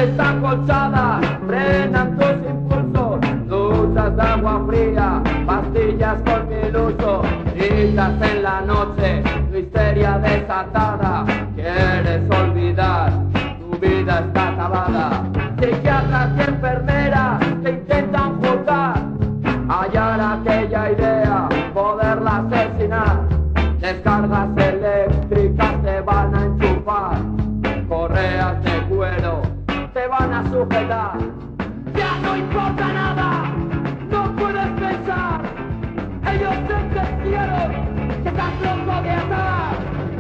paredes acolchadas frenan tus impulsos, duchas de agua fría, pastillas con mil usos, gritas en la noche, tu histeria desatada, quieres olvidar, tu vida está acabada. Psiquiatras y enfermeras te intentan juzgar, hallar aquella idea, poderla asesinar. Descargas eléctricas te van a enchufar, correas de cuero te van a sujetar. Ya no importa nada, no puedes pensar. Ellos sentenciaron que estás loco de atar.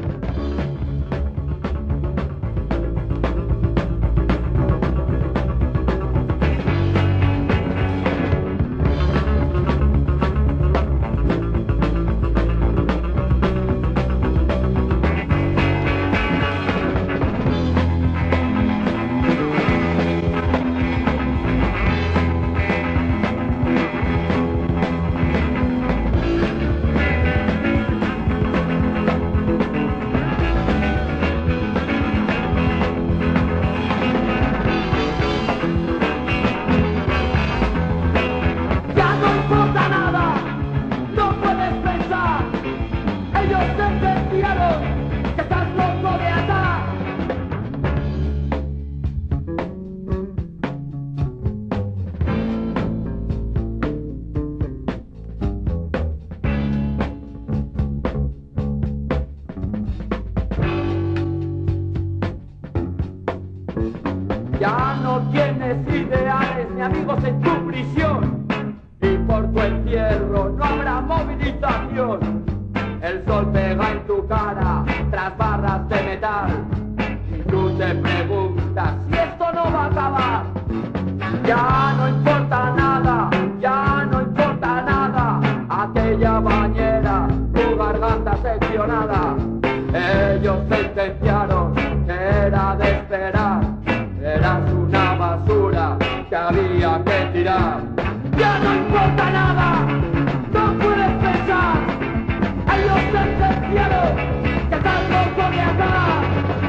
Ya no tienes ideales ni amigos en tu prisión, y por tu encierro no habrá movilización. El sol pega en tu cara tras barras de metal, y tú te preguntas si esto no va a acabar. Ya no importa nada, ya no importa nada, aquella bañera, tu garganta seccionada. Ellos sentenciaron que era de esperar, eras una basura que había que tirar. Ya no importa nada, no puedes pensar. Ellos sentenciaron que estás loco de atar.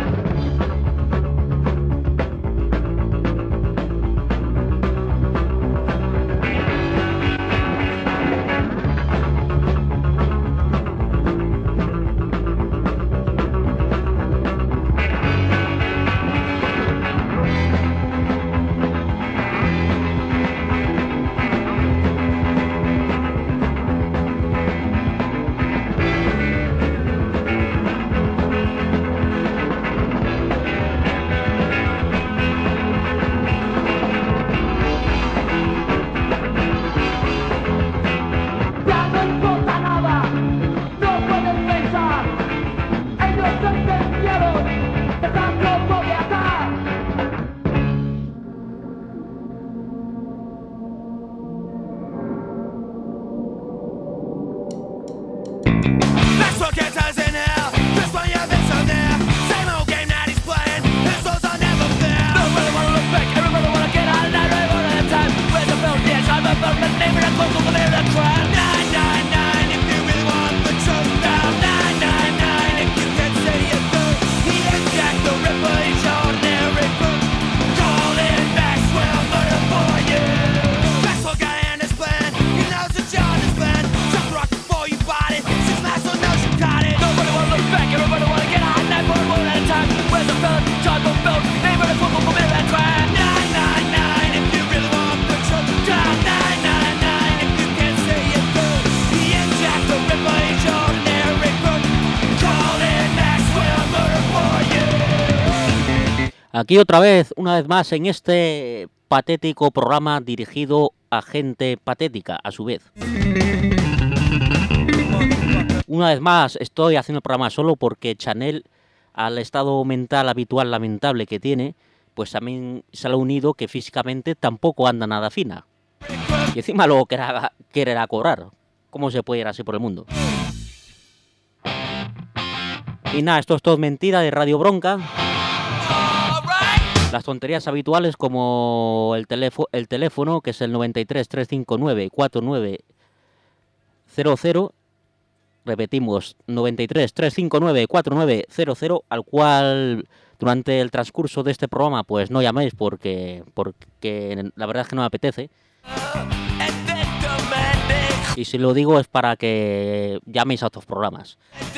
Aquí otra vez, una vez más, en este patético programa dirigido a gente patética, a su vez. Una vez más, estoy haciendo el programa solo porque Chanel, al estado mental habitual lamentable que tiene, pues también se le ha unido que físicamente tampoco anda nada fina. Y encima luego quererá cobrar. ¿Cómo se puede ir así por el mundo? Y nada, esto es todo mentira de Radio Bronca. Las tonterías habituales como el teléfono, que es el 93 359 4900. Repetimos, 93 359 4900, al cual Durante el transcurso de este programa, pues no llaméis porque la verdad es que no me apetece. Y si lo digo es para que llaméis a otros programas.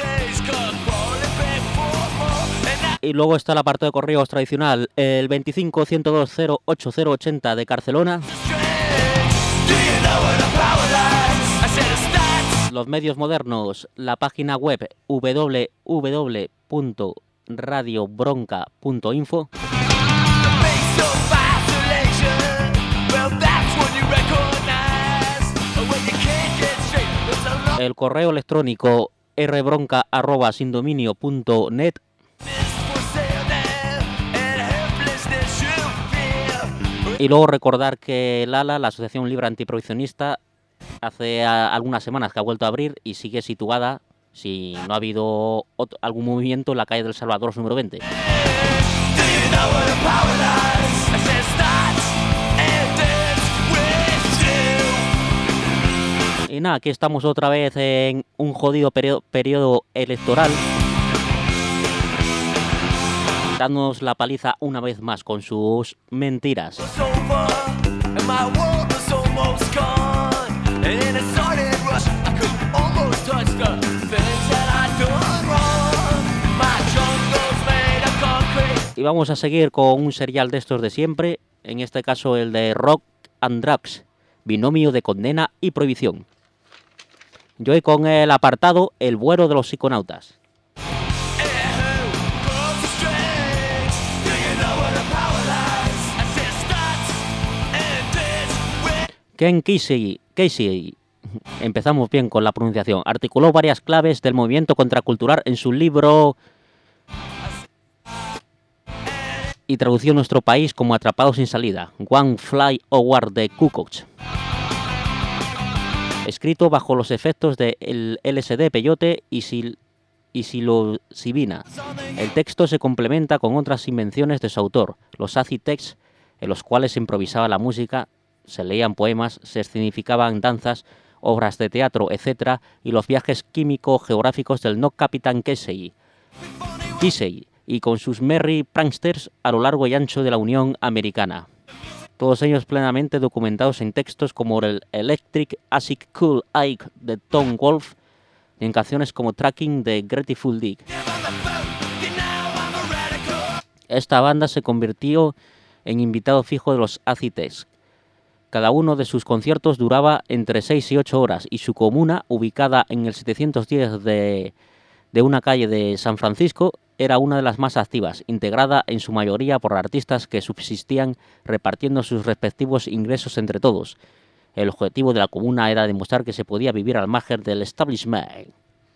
Y luego está el apartado de correos tradicional, el 25-102-08080 de Barcelona. Los medios modernos, la página web www.radiobronca.info. El correo electrónico rbronca@sindominio.net. Y luego recordar que Lala, la Asociación Libre Antiprohibicionista, hace algunas semanas que ha vuelto a abrir y sigue situada, si no ha habido algún movimiento, en la calle del Salvador número 20. Y nada, aquí estamos otra vez en un jodido periodo electoral, dándonos la paliza una vez más con sus mentiras. Y vamos a seguir con un serial de estos de siempre, en este caso el de Rock and Drugs, binomio de condena y prohibición. Yo hoy con el apartado El vuelo de los psiconautas. Ken Kesey, empezamos bien con la pronunciación, articuló varias claves del movimiento contracultural en su libro y tradució en nuestro país como Atrapados sin salida, One Fly Over the Cuckoos. Escrito bajo los efectos del LSD, peyote y psilocibina. El texto se complementa con otras invenciones de su autor, los acid texts, en los cuales se improvisaba la música, se leían poemas, se escenificaban danzas, obras de teatro, etc., y los viajes químico-geográficos del no Capitán Kesey, y con sus merry pranksters a lo largo y ancho de la Unión Americana. Todos ellos plenamente documentados en textos como el Electric Acid Cool Ike de Tom Wolfe y en canciones como Tracking de Grateful Dead. Esta banda se convirtió en invitado fijo de los Acid Test. Cada uno de sus conciertos duraba entre 6 y 8 horas y su comuna, ubicada en el 710 de una calle de San Francisco, era una de las más activas, integrada en su mayoría por artistas que subsistían repartiendo sus respectivos ingresos entre todos. El objetivo de la comuna era demostrar que se podía vivir al margen del establishment.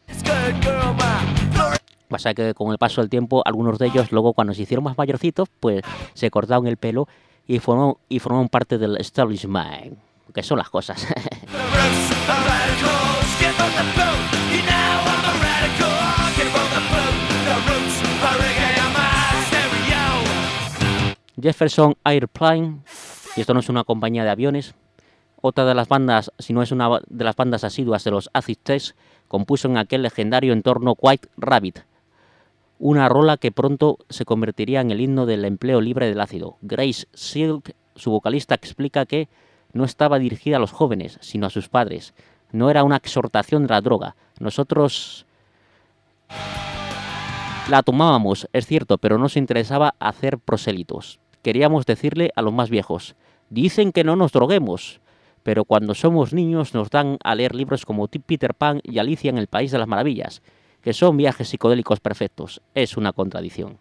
Pasa que con el paso del tiempo, algunos de ellos luego cuando se hicieron más mayorcitos, pues se cortaron el pelo y formaron parte del establishment, que son las cosas. Jefferson Airplane, y esto no es una compañía de aviones, otra de las bandas, si no es una de las bandas asiduas de los Acid Test, compuso en aquel legendario entorno White Rabbit, una rola que pronto se convertiría en el himno del empleo libre del ácido. Grace Silk, su vocalista, explica que no estaba dirigida a los jóvenes, sino a sus padres. No era una exhortación de la droga. Nosotros la tomábamos, es cierto, pero no nos interesaba hacer prosélitos. Queríamos decirle a los más viejos, dicen que no nos droguemos, pero cuando somos niños nos dan a leer libros como Peter Pan y Alicia en el País de las Maravillas, que son viajes psicodélicos perfectos. Es una contradicción.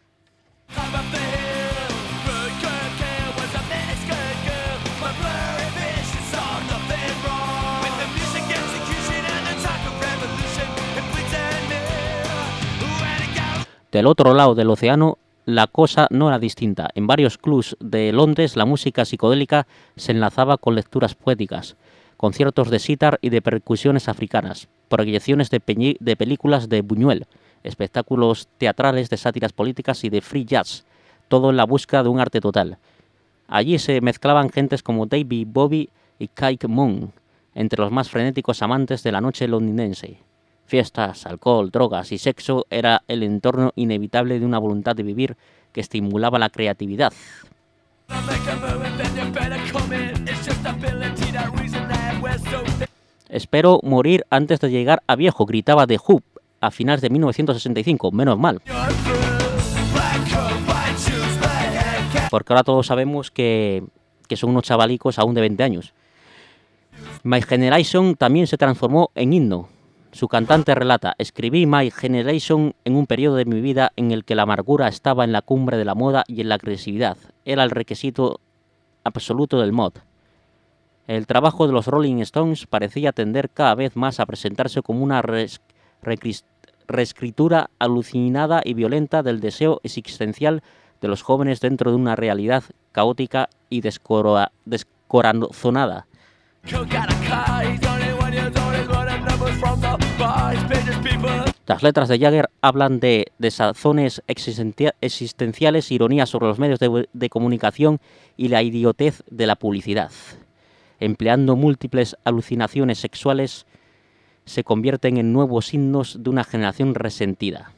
Del otro lado del océano, la cosa no era distinta. En varios clubs de Londres, la música psicodélica se enlazaba con lecturas poéticas, conciertos de sitar y de percusiones africanas, proyecciones de películas de Buñuel, espectáculos teatrales de sátiras políticas y de free jazz, todo en la búsqueda de un arte total. Allí se mezclaban gentes como David Bowie y Kate Moon, entre los más frenéticos amantes de la noche londinense. Fiestas, alcohol, drogas y sexo era el entorno inevitable de una voluntad de vivir que estimulaba la creatividad. Espero morir antes de llegar a viejo, gritaba The Who a finales de 1965, menos mal. Porque ahora todos sabemos que son unos chavalicos aún de 20 años. My Generation también se transformó en himno. Su cantante relata: escribí My Generation en un periodo de mi vida en el que la amargura estaba en la cumbre de la moda y en la agresividad. Era el requisito absoluto del mod. El trabajo de los Rolling Stones parecía tender cada vez más a presentarse como una reescritura alucinada y violenta del deseo existencial de los jóvenes dentro de una realidad caótica y descorazonada. Las letras de Jagger hablan de desazones existenciales, ironías sobre los medios de comunicación y la idiotez de la publicidad. Empleando múltiples alucinaciones sexuales, se convierten en nuevos himnos de una generación resentida.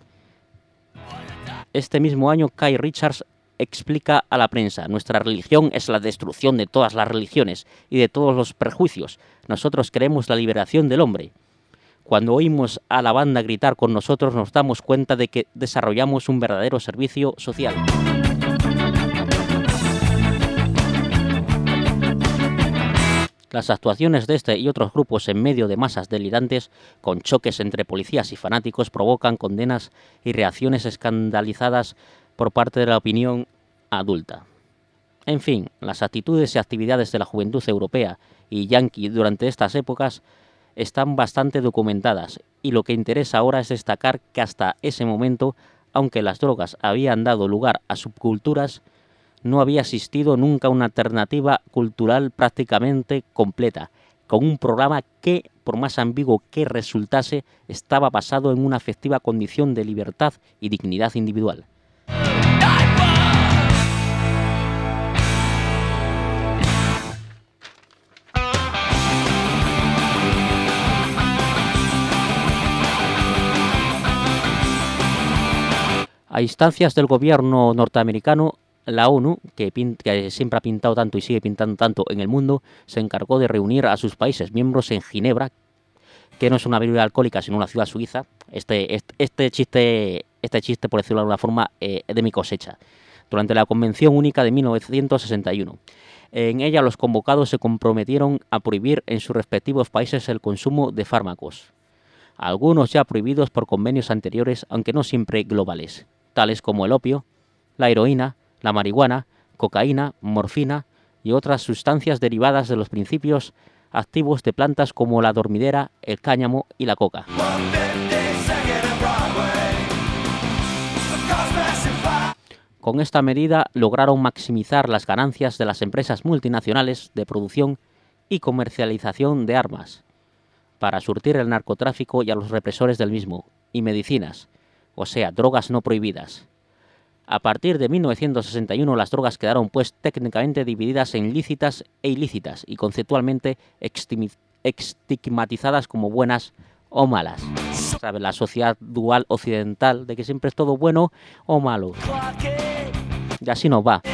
Este mismo año, Kay Richards explica a la prensa: nuestra religión es la destrucción de todas las religiones y de todos los prejuicios. Nosotros queremos la liberación del hombre. Cuando oímos a la banda gritar con nosotros, nos damos cuenta de que desarrollamos un verdadero servicio social. Las actuaciones de este y otros grupos en medio de masas delirantes, con choques entre policías y fanáticos, provocan condenas y reacciones escandalizadas por parte de la opinión adulta. En fin, las actitudes y actividades de la juventud europea y yanqui durante estas épocas están bastante documentadas, y lo que interesa ahora es destacar que hasta ese momento, aunque las drogas habían dado lugar a subculturas, no había existido nunca una alternativa cultural prácticamente completa, con un programa que, por más ambiguo que resultase, estaba basado en una efectiva condición de libertad y dignidad individual. A instancias del gobierno norteamericano, la ONU, que siempre ha pintado tanto y sigue pintando tanto en el mundo, se encargó de reunir a sus países miembros en Ginebra, que no es una bebida alcohólica, sino una ciudad suiza. Este chiste, por decirlo de alguna forma, es de mi cosecha. Durante la Convención Única de 1961. En ella los convocados se comprometieron a prohibir en sus respectivos países el consumo de fármacos, algunos ya prohibidos por convenios anteriores, aunque no siempre globales, tales como el opio, la heroína, la marihuana, cocaína, morfina y otras sustancias derivadas de los principios activos de plantas como la dormidera, el cáñamo y la coca. Con esta medida lograron maximizar las ganancias de las empresas multinacionales de producción y comercialización de armas, para surtir el narcotráfico y a los represores del mismo, y medicinas, o sea, drogas no prohibidas. A partir de 1961 las drogas quedaron pues técnicamente divididas en lícitas e ilícitas y conceptualmente estigmatizadas como buenas o malas. ¿Sabe? La sociedad dual occidental de que siempre es todo bueno o malo. Y así nos va.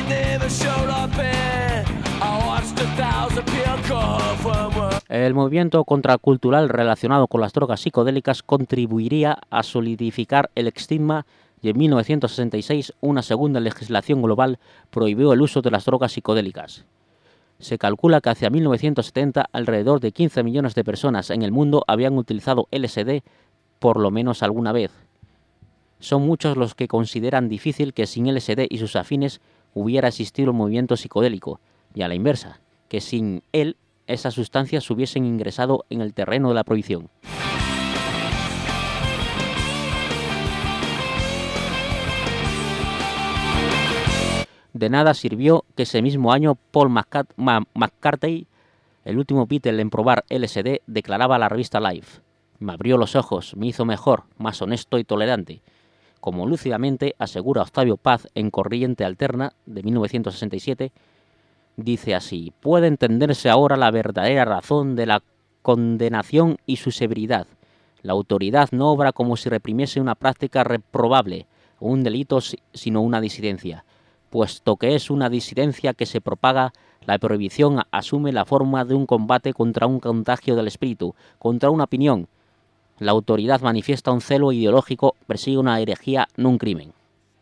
El movimiento contracultural relacionado con las drogas psicodélicas contribuiría a solidificar el estigma, y en 1966 una segunda legislación global prohibió el uso de las drogas psicodélicas. Se calcula que hacia 1970 alrededor de 15 millones de personas en el mundo habían utilizado LSD por lo menos alguna vez. Son muchos los que consideran difícil que sin LSD y sus afines hubiera existido el movimiento psicodélico, y a la inversa, que sin él esas sustancias hubiesen ingresado en el terreno de la prohibición. De nada sirvió que ese mismo año Paul McCartney, el último Beatle en probar LSD, declaraba a la revista Life: me abrió los ojos, me hizo mejor, más honesto y tolerante. Como lúcidamente asegura Octavio Paz en Corriente Alterna, de 1967, dice así: puede entenderse ahora la verdadera razón de la condenación y su severidad. La autoridad no obra como si reprimiese una práctica reprobable o un delito, sino una disidencia. Puesto que es una disidencia que se propaga, la prohibición asume la forma de un combate contra un contagio del espíritu, contra una opinión. La autoridad manifiesta un celo ideológico, persigue una herejía, no un crimen.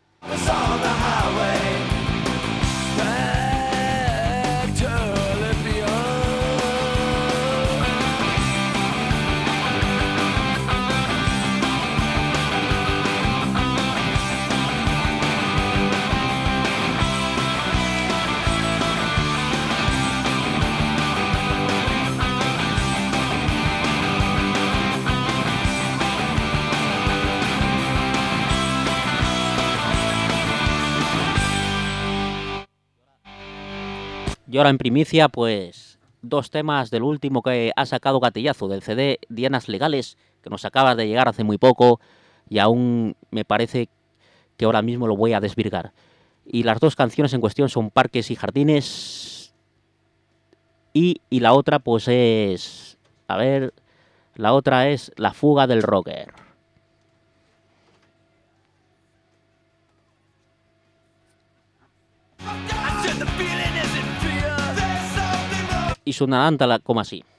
Y ahora en primicia, pues, 2 temas del último que ha sacado Gatillazo, del CD Dianas Legales, que nos acaba de llegar hace muy poco, y aún me parece que ahora mismo lo voy a desvirgar. Y las 2 canciones en cuestión son Parques y Jardines, y la otra, pues es... A ver, la otra es La fuga del rocker. Y sonarán como así.